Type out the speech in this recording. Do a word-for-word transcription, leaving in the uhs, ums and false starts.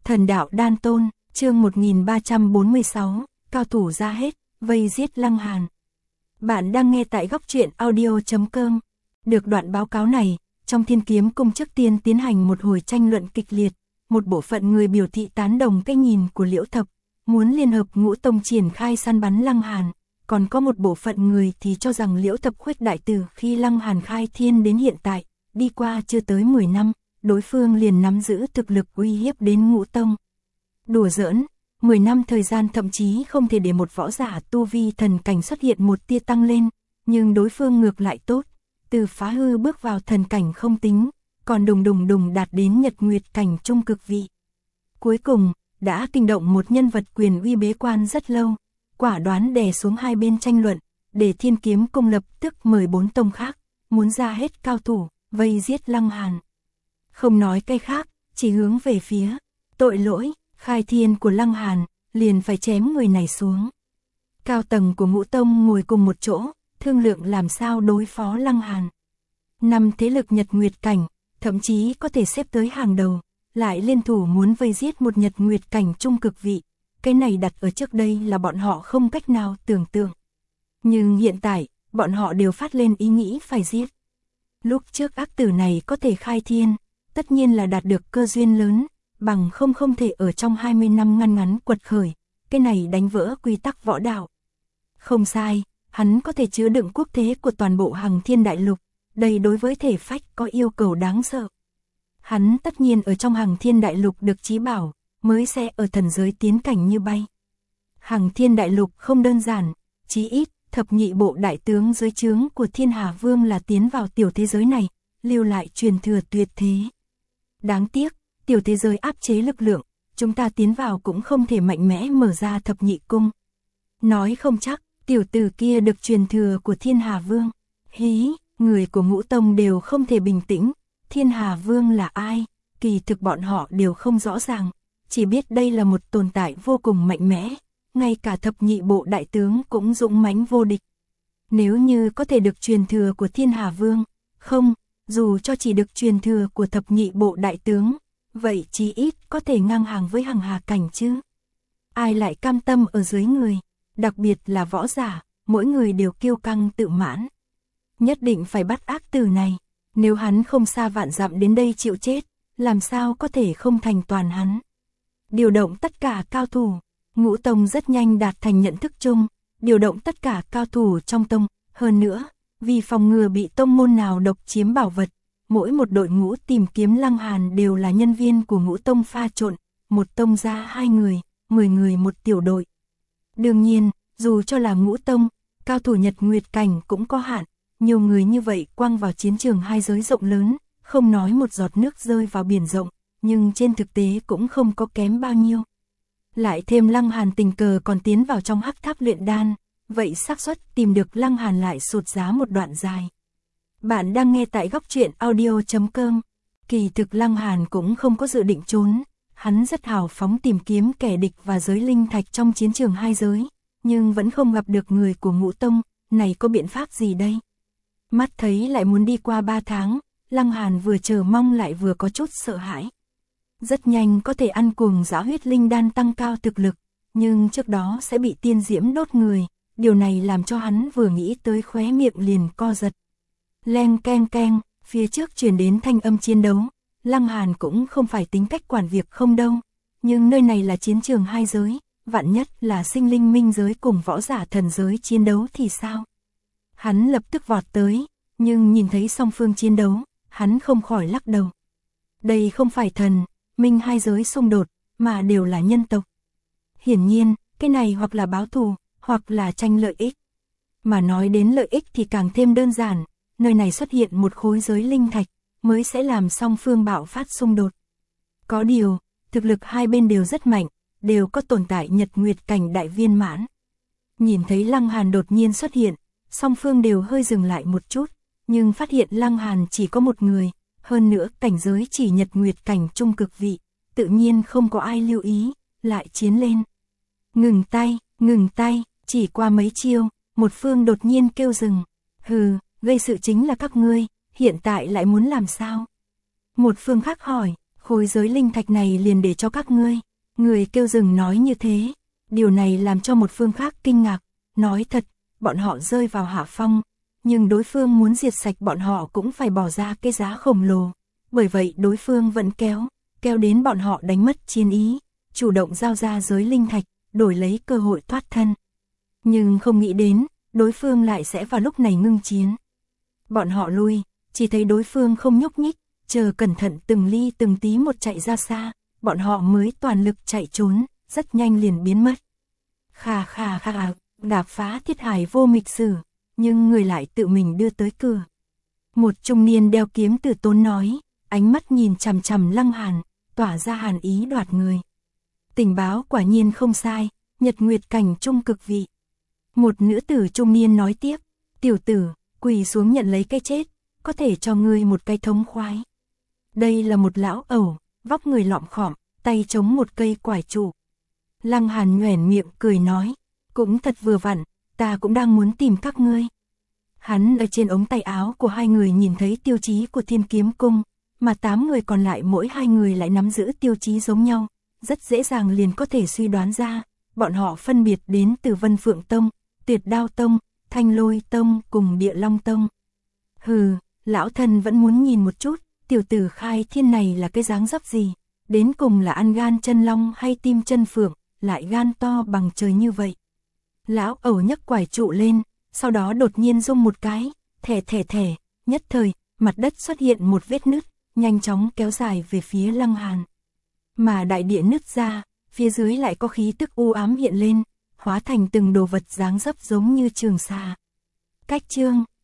Thần đạo đan tôn, chương một nghìn ba trăm bốn mươi sáu, cao thủ ra hết, vây giết Lăng Hàn. Bạn đang nghe tại góc truyện audio chấm com. Được đoạn báo cáo này, trong Thiên Kiếm Cung trước tiên tiến hành một hồi tranh luận kịch liệt, một bộ phận người biểu thị tán đồng cái nhìn của Liễu Thập, muốn liên hợp Ngũ Tông triển khai săn bắn Lăng Hàn, còn có một bộ phận người thì cho rằng Liễu Thập khuếch đại từ khi Lăng Hàn khai thiên đến hiện tại, đi qua chưa tới mười năm, đối phương liền nắm giữ thực lực uy hiếp đến Ngũ Tông. Đùa giỡn, mười năm thời gian thậm chí không thể để một võ giả tu vi thần cảnh xuất hiện một tia tăng lên, nhưng đối phương ngược lại tốt, từ phá hư bước vào thần cảnh không tính, còn đùng đùng đùng đạt đến nhật nguyệt cảnh trung cực vị. Cuối cùng, đã kinh động một nhân vật quyền uy bế quan rất lâu, quả đoán đè xuống hai bên tranh luận, để Thiên Kiếm Cung lập tức mời bốn tông khác, muốn ra hết cao thủ, vây giết Lăng Hàn. Không nói cái khác, chỉ hướng về phía tội lỗi, khai thiên của Lăng Hàn, liền phải chém người này xuống. Cao tầng của Ngũ Tông ngồi cùng một chỗ, thương lượng làm sao đối phó Lăng Hàn. Năm thế lực nhật nguyệt cảnh, thậm chí có thể xếp tới hàng đầu, lại liên thủ muốn vây giết một nhật nguyệt cảnh trung cực vị. Cái này đặt ở trước đây là bọn họ không cách nào tưởng tượng. Nhưng hiện tại, bọn họ đều phát lên ý nghĩ phải giết. Lúc trước ác tử này có thể khai thiên, tất nhiên là đạt được cơ duyên lớn, bằng không không thể ở trong hai mươi năm ngăn ngắn quật khởi, cái này đánh vỡ quy tắc võ đạo. Không sai, hắn có thể chứa đựng quốc thế của toàn bộ Hằng Thiên Đại Lục, đây đối với thể phách có yêu cầu đáng sợ. Hắn tất nhiên ở trong Hằng Thiên Đại Lục được chí bảo, mới sẽ ở thần giới tiến cảnh như bay. Hằng Thiên Đại Lục không đơn giản, chí ít, thập nhị bộ đại tướng dưới trướng của Thiên Hà Vương là tiến vào tiểu thế giới này, lưu lại truyền thừa tuyệt thế. Đáng tiếc, tiểu thế giới áp chế lực lượng, chúng ta tiến vào cũng không thể mạnh mẽ mở ra thập nhị cung. Nói không chắc, tiểu tử kia được truyền thừa của Thiên Hà Vương. Hí, người của Ngũ Tông đều không thể bình tĩnh, Thiên Hà Vương là ai, kỳ thực bọn họ đều không rõ ràng, chỉ biết đây là một tồn tại vô cùng mạnh mẽ, ngay cả thập nhị bộ đại tướng cũng dũng mãnh vô địch. Nếu như có thể được truyền thừa của Thiên Hà Vương, không, dù cho chỉ được truyền thừa của thập nhị bộ đại tướng, vậy chí ít có thể ngang hàng với Hằng Hà cảnh chứ. Ai lại cam tâm ở dưới người, đặc biệt là võ giả, mỗi người đều kiêu căng tự mãn. Nhất định phải bắt ác tử này, nếu hắn không xa vạn dặm đến đây chịu chết, làm sao có thể không thành toàn hắn. Điều động tất cả cao thủ, Ngũ Tông rất nhanh đạt thành nhận thức chung, điều động tất cả cao thủ trong tông, hơn nữa, vì phòng ngừa bị tông môn nào độc chiếm bảo vật, mỗi một đội ngũ tìm kiếm Lăng Hàn đều là nhân viên của Ngũ Tông pha trộn, một tông ra hai người, mười người một tiểu đội. Đương nhiên, dù cho là Ngũ Tông, cao thủ nhật nguyệt cảnh cũng có hạn, nhiều người như vậy quăng vào chiến trường hai giới rộng lớn, không nói một giọt nước rơi vào biển rộng, nhưng trên thực tế cũng không có kém bao nhiêu. Lại thêm Lăng Hàn tình cờ còn tiến vào trong hắc tháp luyện đan, vậy xác suất tìm được Lăng Hàn lại sụt giá một đoạn dài. Bạn đang nghe tại góc truyện audio chấm com. Kỳ thực Lăng Hàn cũng không có dự định trốn, hắn rất hào phóng tìm kiếm kẻ địch và giới linh thạch trong chiến trường hai giới, nhưng vẫn không gặp được người của Ngũ Tông, này có biện pháp gì đây? Mắt thấy lại muốn đi qua ba tháng, Lăng Hàn vừa chờ mong lại vừa có chút sợ hãi. Rất nhanh có thể ăn cuồng dã huyết linh đan tăng cao thực lực, nhưng trước đó sẽ bị tiên diễm đốt người, điều này làm cho hắn vừa nghĩ tới khóe miệng liền co giật. Leng keng keng, phía trước truyền đến thanh âm chiến đấu, Lăng Hàn cũng không phải tính cách quản việc không đâu, nhưng nơi này là chiến trường hai giới, vạn nhất là sinh linh minh giới cùng võ giả thần giới chiến đấu thì sao? Hắn lập tức vọt tới, nhưng nhìn thấy song phương chiến đấu, hắn không khỏi lắc đầu. Đây không phải thần, minh hai giới xung đột, mà đều là nhân tộc. Hiển nhiên, cái này hoặc là báo thù, hoặc là tranh lợi ích. Mà nói đến lợi ích thì càng thêm đơn giản, nơi này xuất hiện một khối giới linh thạch, mới sẽ làm song phương bạo phát xung đột. Có điều, thực lực hai bên đều rất mạnh, đều có tồn tại nhật nguyệt cảnh đại viên mãn. Nhìn thấy Lăng Hàn đột nhiên xuất hiện, song phương đều hơi dừng lại một chút, nhưng phát hiện Lăng Hàn chỉ có một người, hơn nữa cảnh giới chỉ nhật nguyệt cảnh trung cực vị, tự nhiên không có ai lưu ý, lại chiến lên. Ngừng tay, ngừng tay, chỉ qua mấy chiêu, một phương đột nhiên kêu dừng. Hừ, gây sự chính là các ngươi, hiện tại lại muốn làm sao? Một phương khác hỏi, khối giới linh thạch này liền để cho các ngươi. Người kêu rừng nói như thế, điều này làm cho một phương khác kinh ngạc, nói thật, bọn họ rơi vào hạ phong, nhưng đối phương muốn diệt sạch bọn họ cũng phải bỏ ra cái giá khổng lồ, bởi vậy đối phương vẫn kéo, kéo đến bọn họ đánh mất chiến ý, chủ động giao ra giới linh thạch, đổi lấy cơ hội thoát thân. Nhưng không nghĩ đến, đối phương lại sẽ vào lúc này ngưng chiến. Bọn họ lui, chỉ thấy đối phương không nhúc nhích, chờ cẩn thận từng ly từng tí một chạy ra xa, bọn họ mới toàn lực chạy trốn, rất nhanh liền biến mất. Khà khà khà, đạp phá thiết hải vô mịch sử, nhưng người lại tự mình đưa tới cửa. Một trung niên đeo kiếm Tử Tốn nói, ánh mắt nhìn chằm chằm Lăng Hàn, tỏa ra hàn ý đoạt người. Tình báo quả nhiên không sai, nhật nguyệt cảnh trung cực vị. Một nữ tử trung niên nói tiếp, tiểu tử, quỳ xuống nhận lấy cái chết, có thể cho ngươi một cái thống khoái. Đây là một lão ẩu, vóc người lọm khọm, tay chống một cây quải trụ. Lăng Hàn nhoẻn miệng cười nói, cũng thật vừa vặn, ta cũng đang muốn tìm các ngươi. Hắn ở trên ống tay áo của hai người nhìn thấy tiêu chí của Thiên Kiếm Cung, mà tám người còn lại mỗi hai người lại nắm giữ tiêu chí giống nhau, rất dễ dàng liền có thể suy đoán ra, bọn họ phân biệt đến từ Vân Phượng Tông, Tuyệt Đao Tông, Thanh Lôi Tông cùng Địa Long Tông. Hừ, lão thân vẫn muốn nhìn một chút, tiểu tử khai thiên này là cái dáng dấp gì, đến cùng là ăn gan chân long hay tim chân phượng, lại gan to bằng trời như vậy. Lão ẩu nhấc quải trụ lên, sau đó đột nhiên rung một cái, thẻ thẻ thẻ, nhất thời, mặt đất xuất hiện một vết nứt, nhanh chóng kéo dài về phía Lăng Hàn. Mà đại địa nứt ra, phía dưới lại có khí tức u ám hiện lên, hóa thành từng đồ vật dáng dấp giống như trường xà. Cách chương